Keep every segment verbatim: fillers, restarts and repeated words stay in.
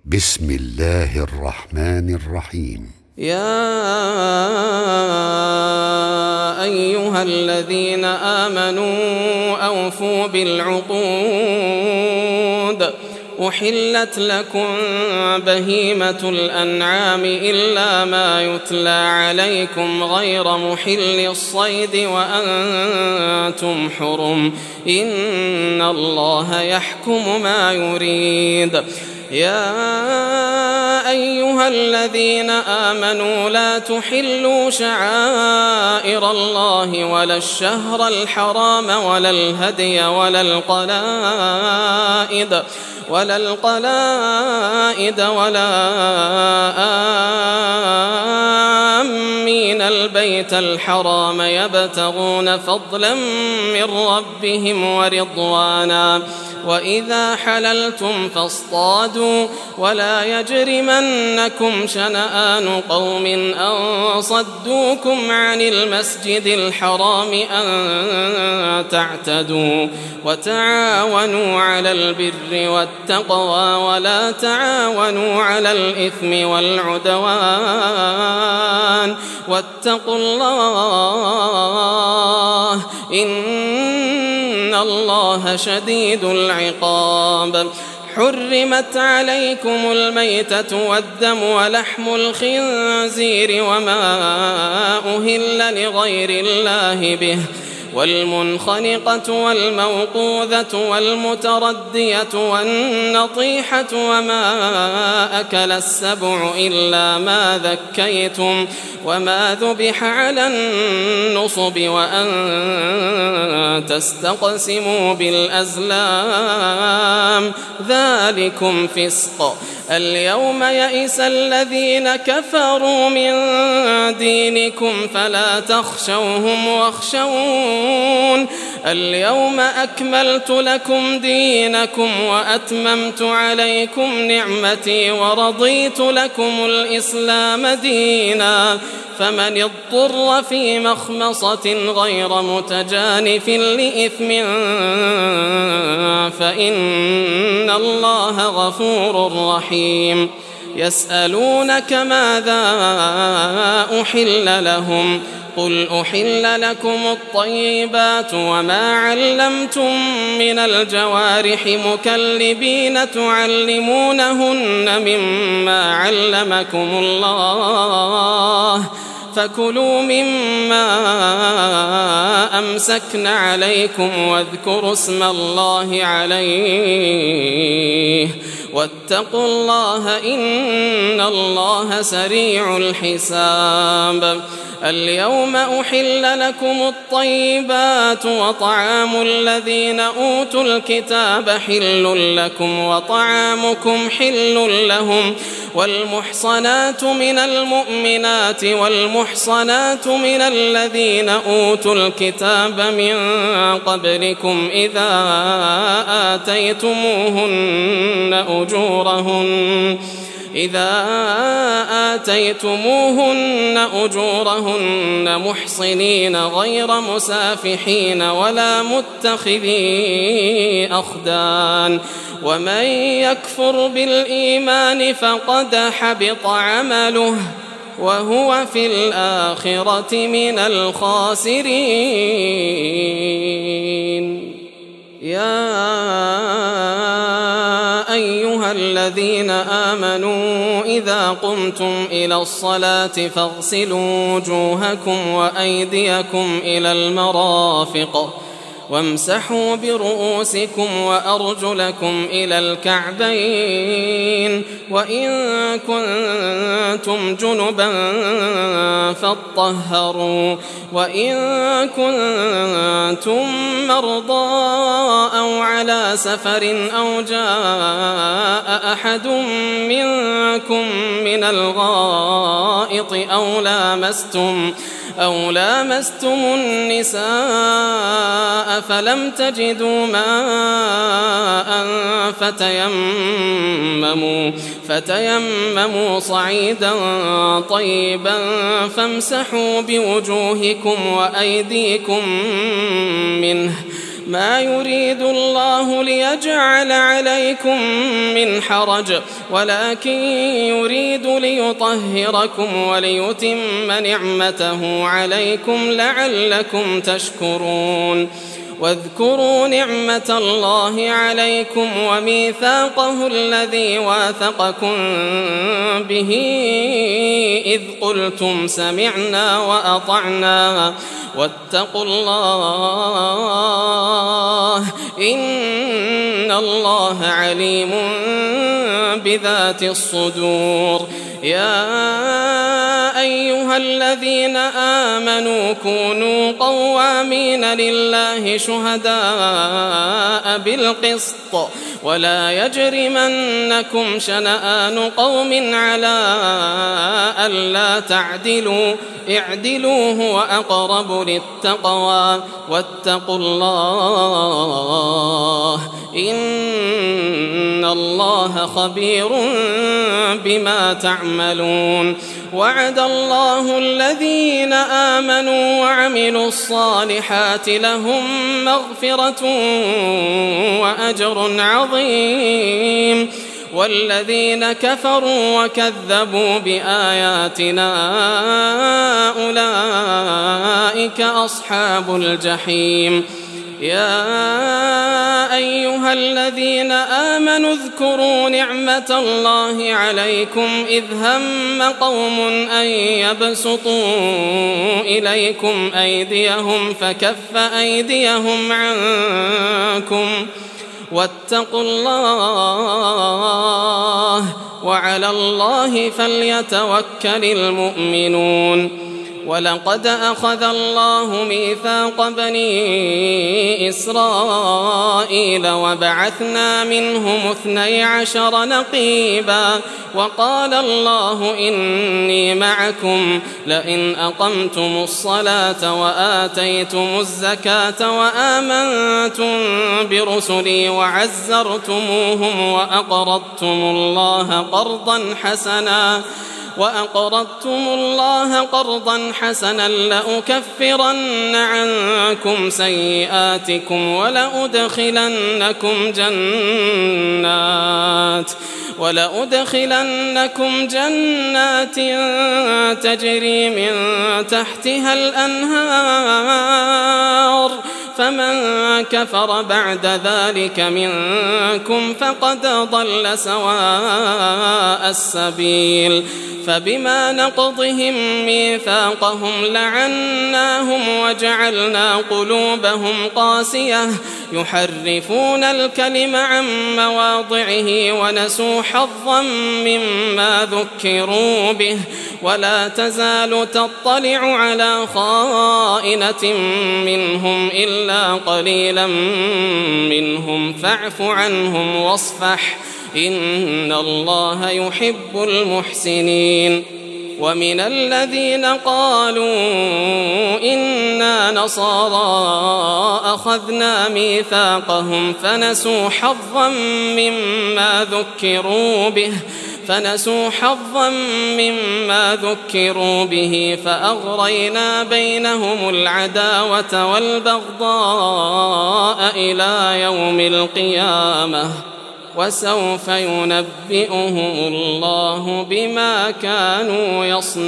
بسم الله الرحمن الرحيم. يا أيها الذين آمنوا أوفوا بالعقود. أحلت لكم بهيمة الأنعام إلا ما يتلى عليكم غير محل الصيد وأنتم حرم، إن الله يحكم ما يريد. يا أيها الذين آمنوا لا تحلوا شعائر الله ولا الشهر الحرام ولا الهدي ولا القلائد ولا القلائد ولا آمين البيت الحرام يبتغون فضلا من ربهم ورضوانا، وإذا حللتم فاصطادوا ولا يجرمنكم شنآن قوم أن صدوكم عن المسجد الحرام أن تعتدوا، وتعاونوا على البر والتقوى ولا تعاونوا على الإثم والعدوان، واتقوا الله إن الله شديد العقاب. حرمت عليكم الميتة والدم ولحم الخنزير وما أهل لغير الله به، والمنخنقة والموقوذة والمتردية والنطيحة وما أكل السبع إلا ما ذكيتم وما ذبح على النصب وأن تستقسموا بالأزلام، ذلكم فسق. اليوم يئس الذين كفروا من دينكم فلا تخشوهم واخشون، اليوم أكملت لكم دينكم وأتممت عليكم نعمتي ورضيت لكم الإسلام دينا، فمن اضطر في مخمصة غير متجانف لإثم فإن الله غفور رحيم. يسألونك ماذا أحل لهم، قل أحل لكم الطيبات وما علمتم من الجوارح مكلبين تعلمونهن مما علمكم الله، فكلوا مما أمسكن عليكم واذكروا اسم الله عليه، واتقوا الله إن الله سريع الحساب. اليوم أحل لكم الطيبات وطعام الذين أوتوا الكتاب حل لكم وطعامكم حل لهم، والمحصنات من المؤمنات والمحصنات من الذين أوتوا الكتاب من قبلكم إذا آتيتموهن أجورهن إذا آتيتموهن أجورهن محصنين غير مسافحين ولا متخذي أخدان، ومن يكفر بالإيمان فقد حبط عمله وهو في الآخرة من الخاسرين. يا أيها الذين آمنوا إذا قمتم إلى الصلاة فاغسلوا وجوهكم وأيديكم إلى المرافق وامسحوا برؤوسكم وأرجلكم إلى الكعبين، وإن كنتم جنبا فاطهروا، وإن كنتم مرضى أو على سفر أو جاء أحد منكم من الغائط أو لامستم أو لامستم النساء فلم تجدوا ماء فتيمموا, فتيمموا صعيدا طيبا فامسحوا بوجوهكم وأيديكم منه ما يريد الله ليجعل عليكم من حرج ولكن يريد ليطهركم وليتم نعمته عليكم لعلكم تشكرون واذكروا نعمة الله عليكم وميثاقه الذي واثقكم به إذ قلتم سمعنا وأطعنا واتقوا الله إن الله عليم بذات الصدور. يا أيها الذين آمنوا كونوا قوامين لله شهداء بالقسط ولا يجرمنكم شنآن قوم على ألا تعدلوا اعدلوا هو أقرب للتقوى واتقوا الله إن الله خبير بما تعملون. وعد الله الذين آمنوا وعملوا الصالحات لهم مغفرة وأجر عظيم والذين كفروا وكذبوا بآياتنا أولئك أصحاب الجحيم. يا أيها الذين آمنوا اذكروا نعمة الله عليكم إذ هم قوم أن يبسطوا إليكم أيديهم فكف أيديهم عنكم واتقوا الله وعلى الله فليتوكل المؤمنون. ولقد أخذ الله ميثاق بني إسرائيل وبعثنا منهم اثني عشر نقيبا وقال الله إني معكم لئن أقمتم الصلاة وآتيتم الزكاة وآمنتم برسلي وعزرتموهم وأقرضتم الله قرضا حسنا وأقرضتم الله قرضا حسنا لأكفرن عنكم سيئاتكم ولأدخلنكم جنات ولأدخلنكم جنات تجري من تحتها الأنهار فمن كفر بعد ذلك منكم فقد ضل سواء السبيل. فبما نقضهم ميثاقهم لعناهم وجعلنا قلوبهم قاسية يحرفون الكلم عن مواضعه ونسوا حظا مما ذكروا به ولا تزال تطلع على خائنة منهم إلا قليلا منهم فاعف عنهم واصفح إن الله يحب المحسنين. ومن الذين قالوا إنا نصارى أخذنا ميثاقهم فنسوا حظا مما ذكروا به فنسوا حظا مما ذكروا به فأغرينا بينهم العداوة والبغضاء إلى يوم القيامة وسوف ينبئهم الله بما كانوا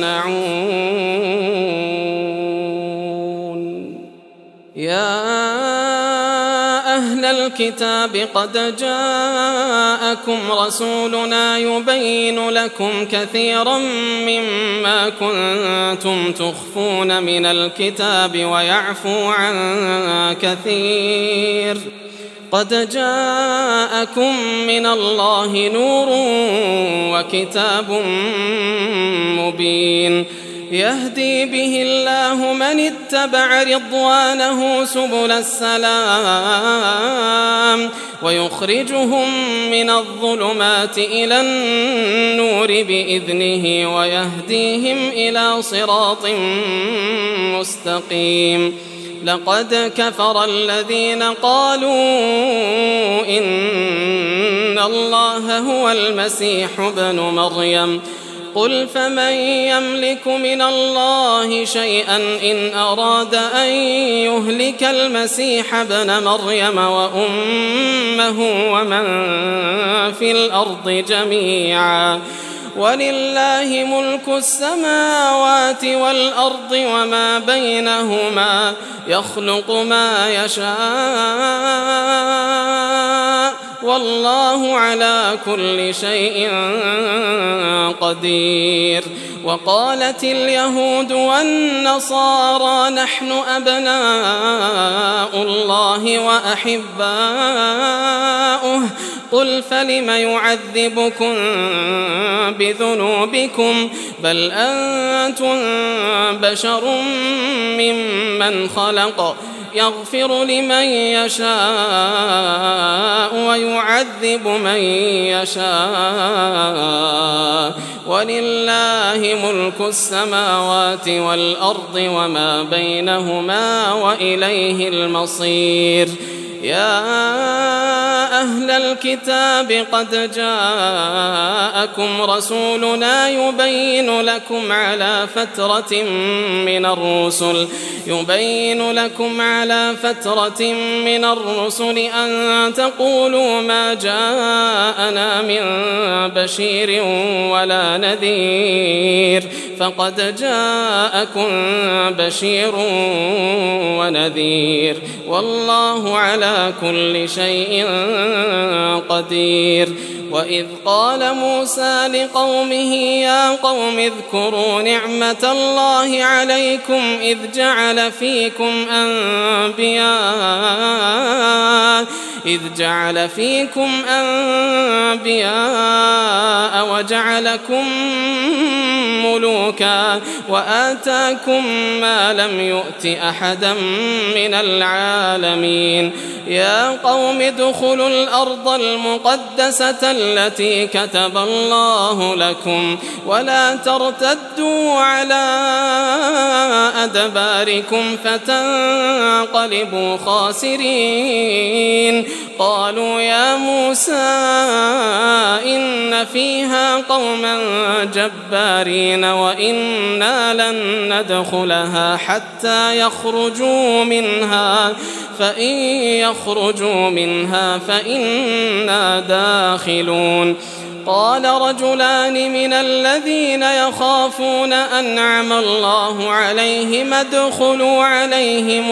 يصنعون. يا أهل الكتاب قد جاءكم رسولنا يبين لكم كثيرا مما كنتم تخفون من الكتاب ويعفو عن كثير. قد جاءكم من الله نور وكتاب مبين يهدي به الله من اتبع رضوانه سبل السلام ويخرجهم من الظلمات إلى النور بإذنه ويهديهم إلى صراط مستقيم. لقد كفر الذين قالوا إن الله هو المسيح ابن مريم قل فمن يملك من الله شيئا إن أراد أن يهلك المسيح ابن مريم وأمه ومن في الأرض جميعا ولله ملك السماوات والأرض وما بينهما يخلق ما يشاء والله على كل شيء قدير. وقالت اليهود والنصارى نحن أبناء الله وأحباؤه قل فلم يعذبكم بذنوبكم بل أنتم بشر ممن خلق يغفر لمن يشاء ويعذب من يشاء ولله ملك السماوات والأرض وما بينهما وإليه المصير. يا أهل الكتاب قد جاءكم رسولنا يبين لكم على فترة من الرسل يبين لكم على فترة من الرسل أن تقولوا ما جاءنا من بشير ولا نذير فقد جاءكم بشير ونذير والله على كل شيء قدير. وإذ قال موسى لقومه يا قوم اذكروا نعمة الله عليكم إذ جعل فيكم أنبياء إذ جعل فيكم أنبياء وجعلكم ملوكا وآتاكم ما لم يؤت أحدا من العالمين. يا قوم ادخلوا الأرض المقدسة التي كتب الله لكم ولا ترتدوا على أدباركم فتنقلبوا خاسرين. قالوا يا موسى إن فيها قوما جبارين وإنا لن ندخلها حتى يخرجوا منها فإن يخرجوا منها فإنا داخلون. قال رجلان من الذين يخافون أنعم الله عليهم ادخلوا عليهم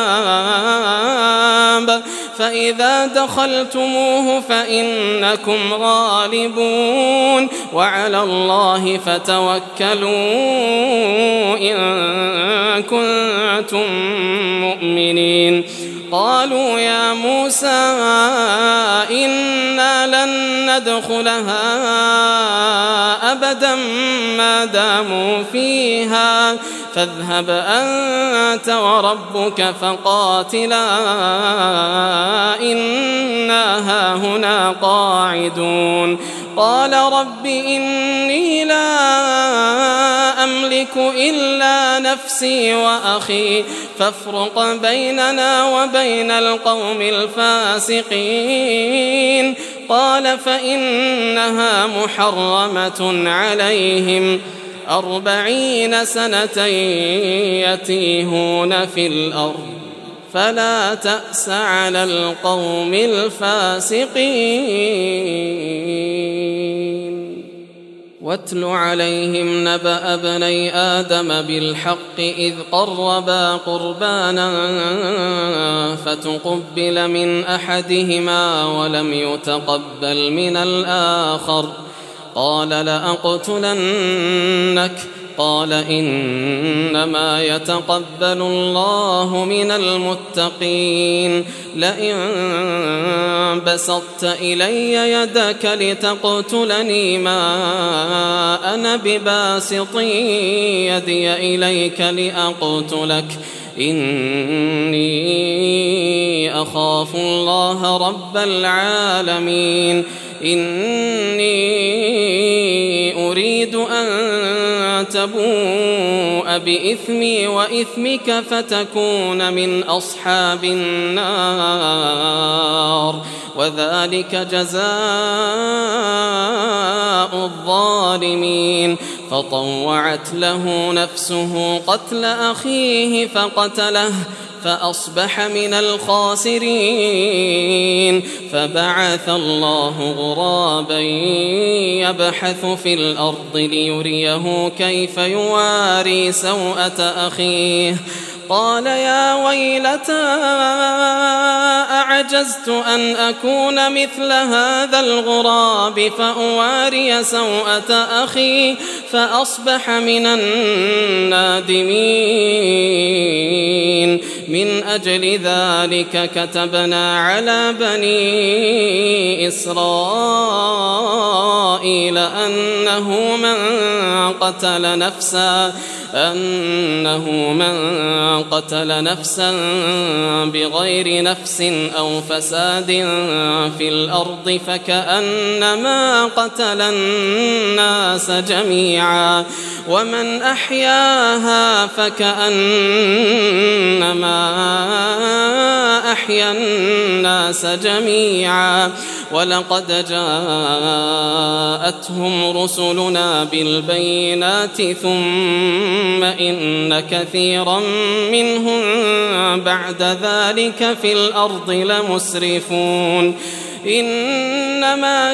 الباب فإذا دخلتموه فإنكم غالبون وعلى الله فتوكلوا إن كنتم مؤمنين. قالوا يا موسى إنا لن ندخلها أبدا ما داموا فيها فاذهب أنت وربك فقاتلا إنا هاهنا قاعدون. قال رب إني لا أملك إلا نفسي وأخي فافرق بيننا وبين القوم الفاسقين. قال فإنها محرمة عليهم أربعين سنة يتيهون في الأرض فلا تأس على القوم الفاسقين. واتل عليهم نبأ ابني آدم بالحق إذ قربا قربانا فتقبل من أحدهما ولم يتقبل من الآخر قال لأقتلنك قال إنما يتقبل الله من المتقين. لئن بسطت إلي يدك لتقتلني ما أنا بباسط يدي إليك لأقتلك إني أخاف الله رب العالمين. إني أريد أن تبوء بإثمي وإثمك فتكون من أصحاب النار وذلك جزاء الظالمين. فطوعت له نفسه قتل أخيه فقتله فأصبح من الخاسرين. فبعث الله غرابا يبحث في الأرض ليريه كيف يواري سوءة أخيه قال يا ويلتى أعجزت أن أكون مثل هذا الغراب فأواري سوءة أخي فأصبح من النادمين. من أجل ذلك كتبنا على بني إسرائيل أنه من قتل نفسا أنه من قتل نفسا بغير نفس أو فساد في الأرض فكأنما قتل الناس جميعا ومن أحياها فكأنما أحيا الناس جميعا. ولقد جاءتهم رسلنا بالبينات ثم إن كثيرا منهم بعد ذلك في الأرض لمسرفون. إنما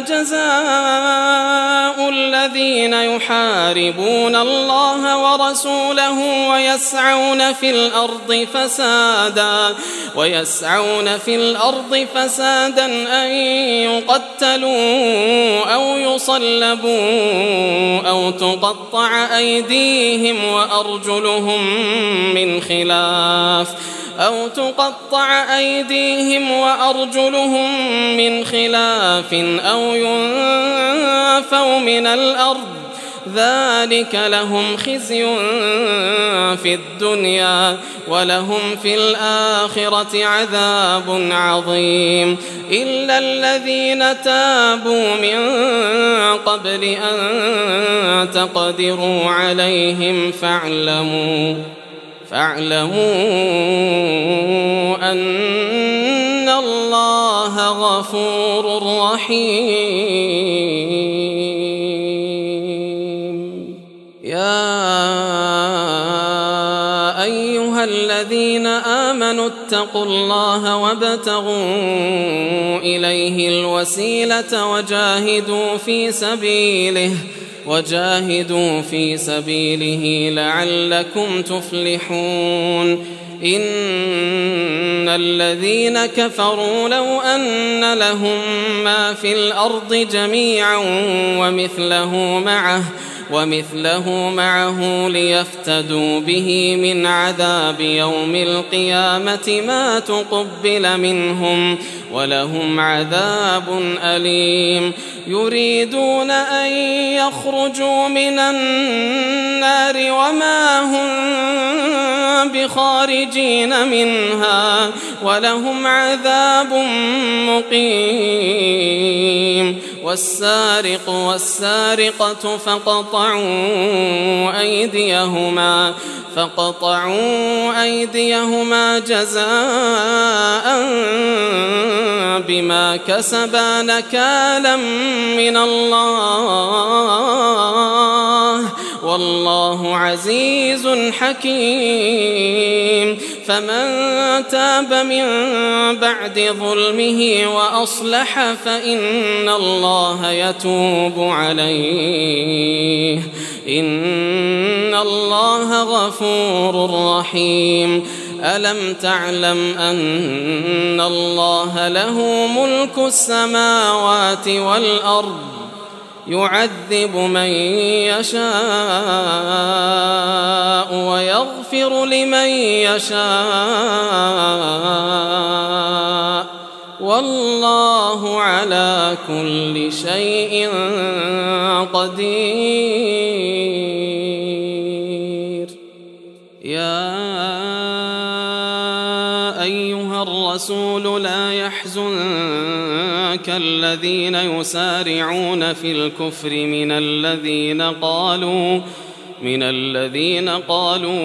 جزاء الذين يحاربون الله ورسوله ويسعون في الأرض فسادا ويسعون في الأرض فسادا أن يقتلوا أو يصلبوا أو تقطع أيديهم وأرجلهم من خلاف أو تقطع أيديهم وأرجلهم من خلاف أو ينفوا من الأرض ذلك لهم خزي في الدنيا ولهم في الآخرة عذاب عظيم. إلا الذين تابوا من قبل أن تقدروا عليهم فاعلموا فاعلموا أن الله غفور رحيم. يا أيها الذين آمنوا اتقوا الله وابتغوا إليه الوسيلة وجاهدوا في سبيله وجاهدوا في سبيله لعلكم تفلحون. إن الذين كفروا لو أن لهم ما في الأرض جميعا ومثله معه ومثله معه ليفتدوا به من عذاب يوم القيامة ما تقبل منهم ولهم عذاب أليم. يريدون أن يخرجوا من النار وما هم بخارجين منها ولهم عذاب مقيم. والسارق والسارقة فقطعوا أيديهما فقطعوا أيديهما جزاء بما كسبا نكالا من الله والله عزيز حكيم. فمن تاب من بعد ظلمه وأصلح فإن الله يتوب عليه إن الله غفور رحيم. ألم تعلم أن الله له ملك السماوات والأرض يعذب من يشاء ويغفر لمن يشاء والله على كل شيء قدير. يا أيها الرسول لا يحزنك الذين يسارعون في الكفر من الذين قالوا من الذين قالوا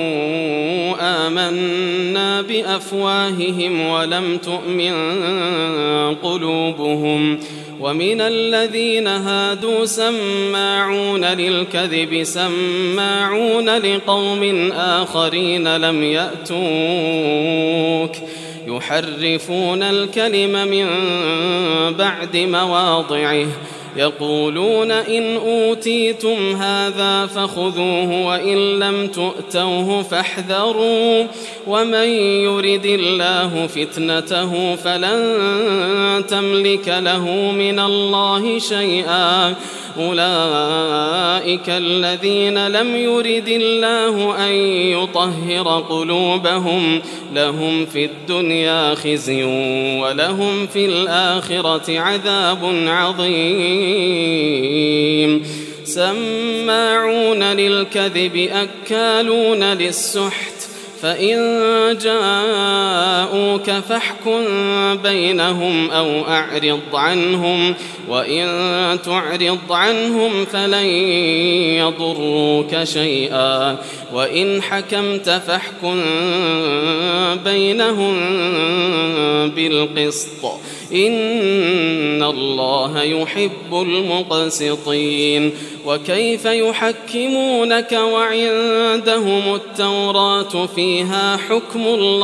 آمنا بأفواههم ولم تؤمن قلوبهم ومن الذين هادوا سماعون للكذب سماعون لقوم آخرين لم يأتوك يحرفون الكلم من بعد مواضعه يقولون إن أوتيتم هذا فخذوه وإن لم تؤتوه فاحذروا ومن يرد الله فتنته فلن تملك له من الله شيئا أولئك الذين لم يرد الله أن يطهر قلوبهم لهم في الدنيا خزي ولهم في الآخرة عذاب عظيم سماعون للكذب أكالون للسحت فإن جاءوك فاحكم بينهم أو أعرض عنهم وإن تعرض عنهم فلن يضروك شيئا وإن حكمت فاحكم بينهم بالقسط إن الله يحب المقسطين وكيف يحكمونك وعندهم التوراة فيها حكم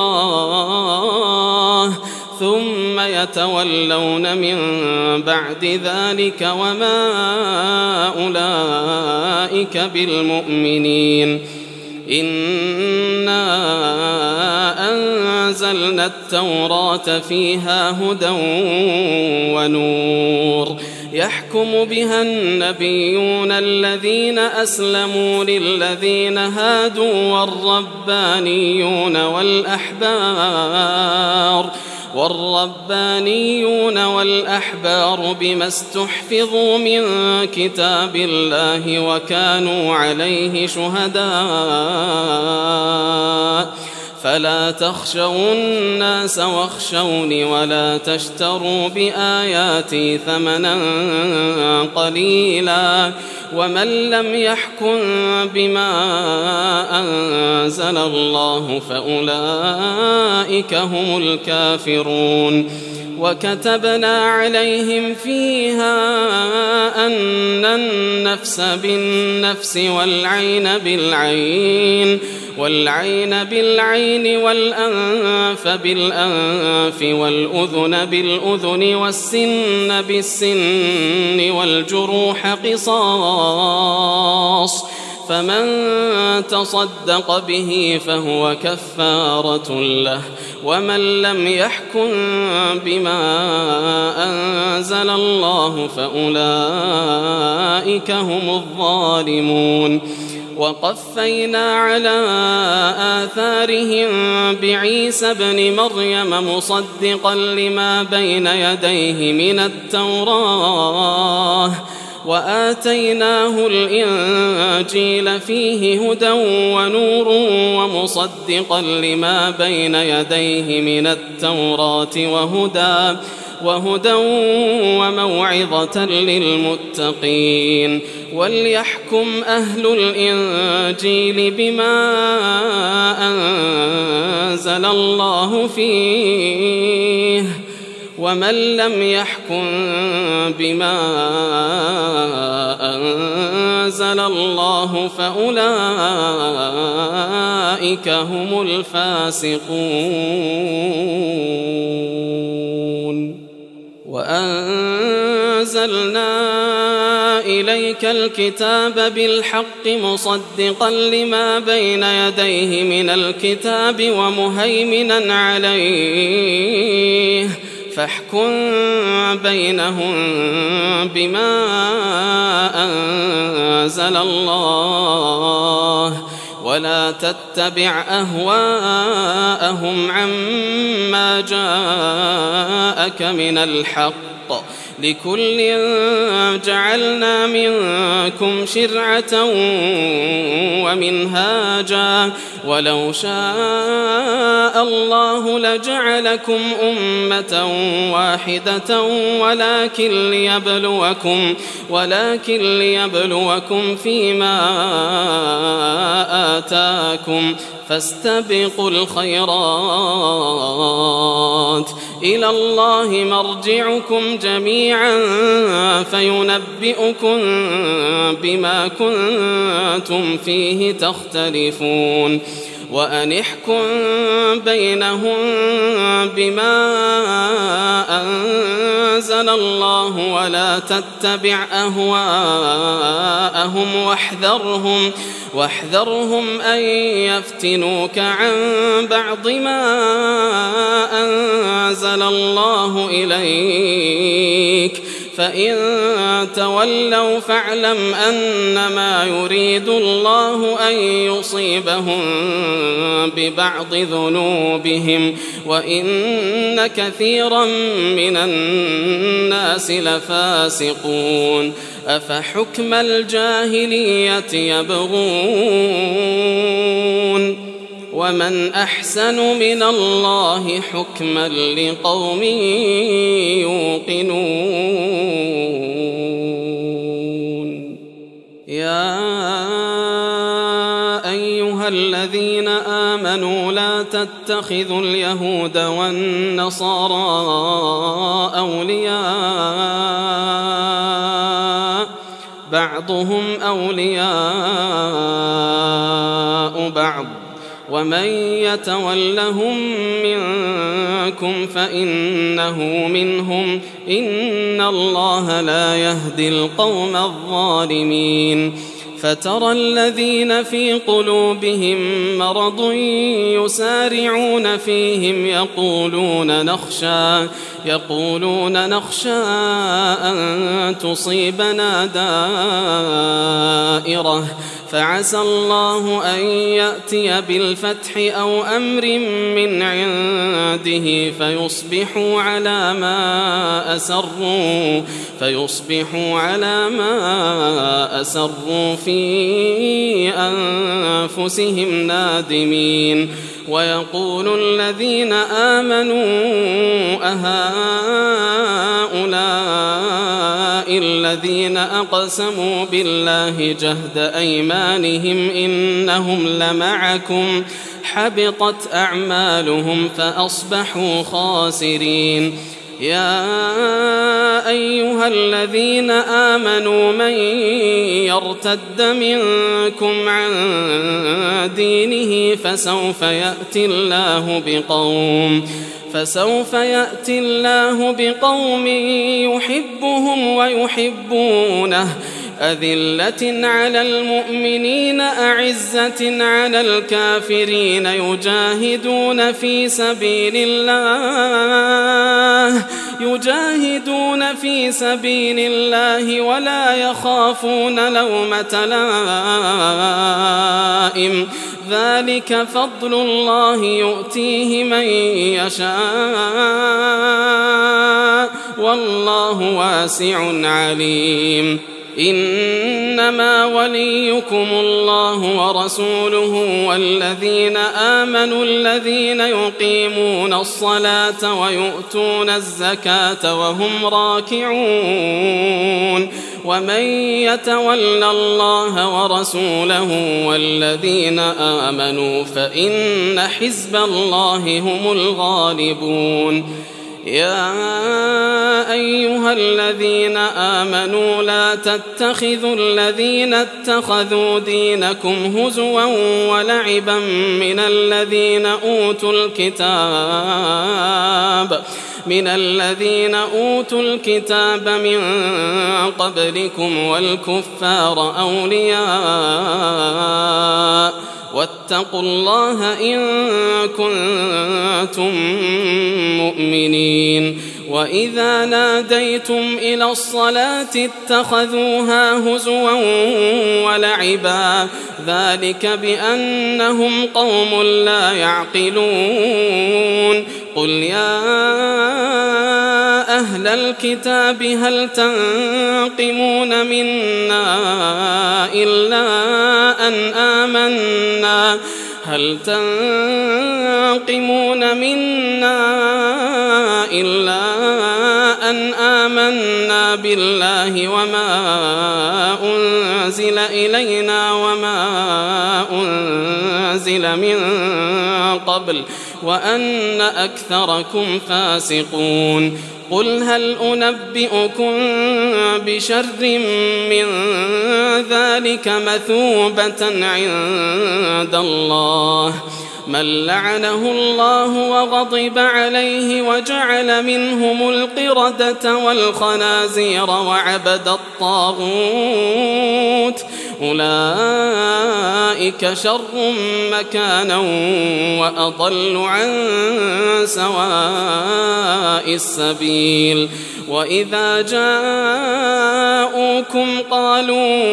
الله ثم يتولون من بعد ذلك وما أولئك بالمؤمنين إنا أنزلنا التوراة فيها هدى ونور يحكم بها النبيون الذين أسلموا للذين هادوا والربانيون والأحبار والربانيون والأحبار بما استحفظوا من كتاب الله وكانوا عليه شهداء فلا تخشوا الناس واخشوني ولا تشتروا بآياتي ثمنا قليلا ومن لم يحكم بما أنزل الله فأولئك هم الكافرون وكتبنا عليهم فيها أن النفس بالنفس والعين بالعين والعين بالعين والأنف بالأنف والأذن بالأذن والسن بالسن والجروح قصاص فمن تصدق به فهو كفارة له ومن لم يحكم بما أنزل الله فأولئك هم الظالمون وقفينا على آثارهم بعيسى ابن مريم مصدقا لما بين يديه من التوراة وآتيناه الإنجيل فيه هدى ونور ومصدقا لما بين يديه من التوراة وهدى وهدى وموعظة للمتقين وليحكم أهل الإنجيل بما أنزل الله فيه ومن لم يحكم بما أنزل الله فأولئك هم الفاسقون وأنزلنا إليك الكتاب بالحق مصدقا لما بين يديه من الكتاب ومهيمنا عليه فاحكم بينهم بما أنزل الله ولا تتبع أهواءهم عما جاءك من الحق لكل جعلنا منكم شرعة ومنهاجا ولو شاء الله لجعلكم أمة واحدة ولكن ليبلوكم ولكن ليبلوكم فيما آتاكم فاستبقوا الخيرات إلى الله مرجعكم جميعا فينبئكم بما كنتم فيه تختلفون وأن احكم بينهم بما أنزل الله ولا تتبع أهواءهم واحذرهم واحذرهم أن يفتنوك عن بعض ما أنزل الله إليك فإن تولوا فاعلم أنما يريد الله أن يصيبهم ببعض ذنوبهم وإن كثيرا من الناس لفاسقون أفحكم الجاهلية يبغون ومن أحسن من الله حكما لقوم يوقنون يا أيها الذين آمنوا لا تتخذوا اليهود والنصارى أولياء بعضهم أولياء بعض ومن يتولهم منكم فإنه منهم إن الله لا يهدي القوم الظالمين فترى الذين في قلوبهم مرض يسارعون فيهم يقولون نخشى يقولون نخشى أن تصيبنا دائرة فعسى الله أن يأتي بالفتح أو أمر من عنده فيصبحوا على ما أسروا فيصبحوا على ما أسروا في أنفسهم نادمين ويقول الذين آمنوا أهؤلاء الذين أقسموا بالله جهد أيمانهم إنهم لمعكم حبطت أعمالهم فأصبحوا خاسرين يا أيها الذين آمنوا من يرتد منكم عن دينه فسوف يأتي الله بقوم فسوف يأتي الله بقوم يحبهم ويحبونه أذلة على المؤمنين أعزة على الكافرين يجاهدون في سبيل الله يجاهدون في سبيل الله ولا يخافون لومة لائم ذلك فضل الله يؤتيه من يشاء والله واسع عليم إنما وليكم الله ورسوله والذين آمنوا الذين يقيمون الصلاة ويؤتون الزكاة وهم راكعون ومن يتول الله ورسوله والذين آمنوا فإن حزب الله هم الغالبون يا أيها الذين آمنوا لا تتخذوا الذين اتخذوا دينكم هزوا ولعبا من الذين أوتوا الكتاب من الذين أوتوا الكتاب من قبلكم والكفار أولياء واتقوا الله إن كنتم مؤمنين وإذا ناديتم إلى الصلاة اتخذوها هزوا ولعبا ذلك بأنهم قوم لا يعقلون قل يا أهل الكتاب هل تنقمون منا إلا أن آمنا هل تنقمون منا إلا أن آمنا بالله وما أنزل إلينا وما أنزل من قبل وأن أكثركم فاسقون قل هل أنبئكم بشر من ذلك مثوبة عند الله من لعنه الله وغضب عليه وجعل منهم القردة والخنازير وعبد الطاغوت أولئك شر مكانا وأضل عن سواء السبيل وإذا جاءوكم قالوا